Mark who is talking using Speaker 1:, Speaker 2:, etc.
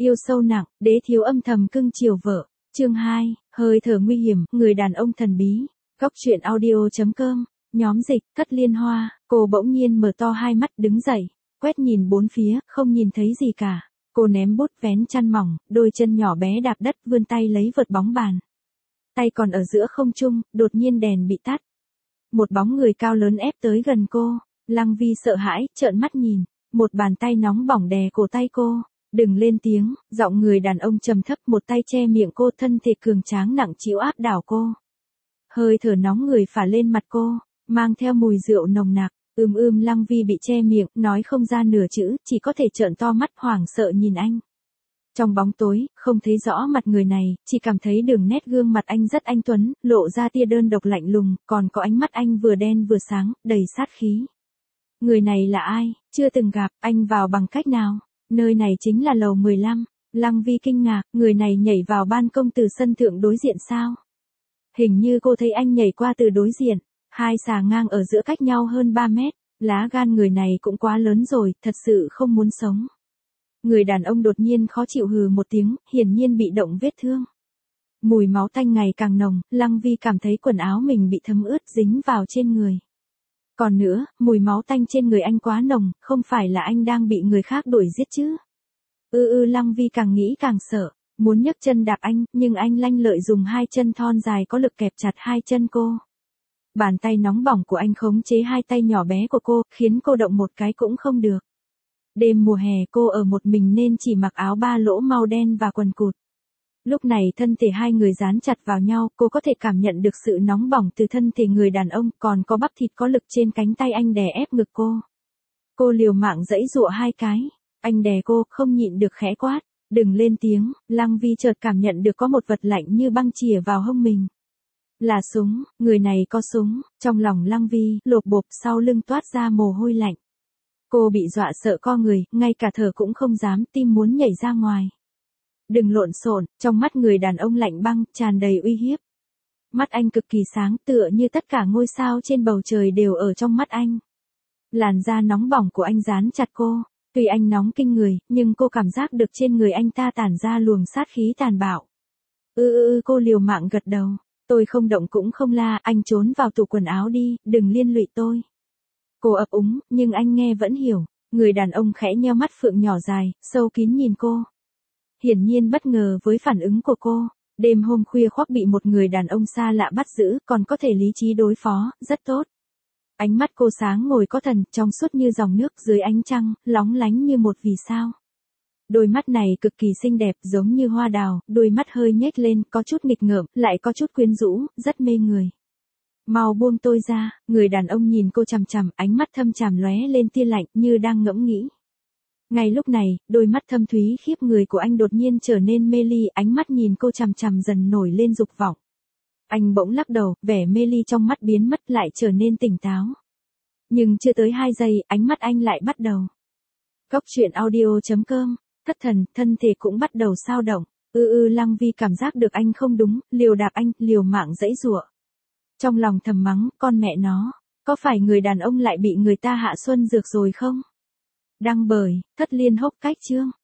Speaker 1: Yêu sâu nặng, đế thiếu âm thầm cưng chiều vợ. Chương 2, hơi thở nguy hiểm, người đàn ông thần bí. Góc truyện audio.com, nhóm dịch, Thất Liên Hoa. Cô bỗng nhiên mở to hai mắt đứng dậy, quét nhìn bốn phía, không nhìn thấy gì cả. Cô ném bút vén chăn mỏng, đôi chân nhỏ bé đạp đất vươn tay lấy vợt bóng bàn. Tay còn ở giữa không trung, đột nhiên đèn bị tắt. Một bóng người cao lớn ép tới gần cô. Lăng Vi sợ hãi, trợn mắt nhìn. Một bàn tay nóng bỏng đè cổ tay cô. Đừng lên tiếng, giọng người đàn ông trầm thấp, một tay che miệng cô, thân thể cường tráng nặng trĩu áp đảo cô. Hơi thở nóng người phả lên mặt cô, mang theo mùi rượu nồng nặc. Lăng Vi bị che miệng, nói không ra nửa chữ, chỉ có thể trợn to mắt hoảng sợ nhìn anh. Trong bóng tối, không thấy rõ mặt người này, chỉ cảm thấy đường nét gương mặt anh rất anh tuấn, lộ ra tia đơn độc lạnh lùng, còn có ánh mắt anh vừa đen vừa sáng, đầy sát khí. Người này là ai? Chưa từng gặp, anh vào bằng cách nào? Nơi này chính là lầu 15. Lăng Vi kinh ngạc, người này nhảy vào ban công từ sân thượng đối diện sao? Hình như cô thấy anh nhảy qua từ đối diện. Hai xà ngang ở giữa cách nhau hơn 3 mét. Lá gan người này cũng quá lớn rồi, thật sự không muốn sống. Người đàn ông đột nhiên khó chịu hừ một tiếng, hiển nhiên bị động vết thương. Mùi máu tanh ngày càng nồng, Lăng Vi cảm thấy quần áo mình bị thấm ướt dính vào trên người. Còn nữa, mùi máu tanh trên người anh quá nồng, không phải là anh đang bị người khác đuổi giết chứ? Lăng Vi càng nghĩ càng sợ, muốn nhấc chân đạp anh, nhưng anh lanh lợi dùng hai chân thon dài có lực kẹp chặt hai chân cô. Bàn tay nóng bỏng của anh khống chế hai tay nhỏ bé của cô, khiến cô động một cái cũng không được. Đêm mùa hè cô ở một mình nên chỉ mặc áo ba lỗ màu đen và quần cụt. Lúc này thân thể hai người dán chặt vào nhau, cô có thể cảm nhận được sự nóng bỏng từ thân thể người đàn ông, còn có bắp thịt có lực trên cánh tay anh đè ép ngực cô. Cô liều mạng giãy giụa hai cái, anh đè cô, không nhịn được khẽ quát, đừng lên tiếng. Lăng Vi chợt cảm nhận được có một vật lạnh như băng chìa vào hông mình. Là súng, người này có súng, trong lòng Lăng Vi, lộp bộp, sau lưng toát ra mồ hôi lạnh. Cô bị dọa sợ co người, ngay cả thở cũng không dám, tim muốn nhảy ra ngoài. Đừng lộn xộn, trong mắt người đàn ông lạnh băng, tràn đầy uy hiếp. Mắt anh cực kỳ sáng, tựa như tất cả ngôi sao trên bầu trời đều ở trong mắt anh. Làn da nóng bỏng của anh dán chặt cô, tuy anh nóng kinh người, nhưng cô cảm giác được trên người anh ta tản ra luồng sát khí tàn bạo. Cô liều mạng gật đầu, tôi không động cũng không la, anh trốn vào tủ quần áo đi, đừng liên lụy tôi. Cô ấp úng, nhưng anh nghe vẫn hiểu. Người đàn ông khẽ nheo mắt phượng nhỏ dài, sâu kín nhìn cô. Hiển nhiên bất ngờ với phản ứng của cô. Đêm hôm khuya khoác bị một người đàn ông xa lạ bắt giữ, còn có thể lý trí đối phó, rất tốt. Ánh mắt cô sáng ngời có thần, trong suốt như dòng nước dưới ánh trăng, lóng lánh như một vì sao. Đôi mắt này cực kỳ xinh đẹp, giống như hoa đào, đôi mắt hơi nhếch lên, có chút nghịch ngợm, lại có chút quyến rũ, rất mê người. Mau buông tôi ra, người đàn ông nhìn cô chằm chằm, ánh mắt thâm trầm lóe lên tia lạnh như đang ngẫm nghĩ. Ngay lúc này, đôi mắt thâm thúy khiếp người của anh đột nhiên trở nên mê ly, ánh mắt nhìn cô chằm chằm dần nổi lên dục vọng. Anh bỗng lắc đầu, vẻ mê ly trong mắt biến mất lại trở nên tỉnh táo. Nhưng chưa tới 2 giây, ánh mắt anh lại bắt đầu. Góc truyện audio.com, thất thần, thân thể cũng bắt đầu xao động. Lăng Vi cảm giác được anh không đúng, liều đạp anh, liều mạng giãy giụa. Trong lòng thầm mắng, con mẹ nó, có phải người đàn ông lại bị người ta hạ xuân dược rồi không? Đăng bởi, Thất Liên Hốc Cách chương.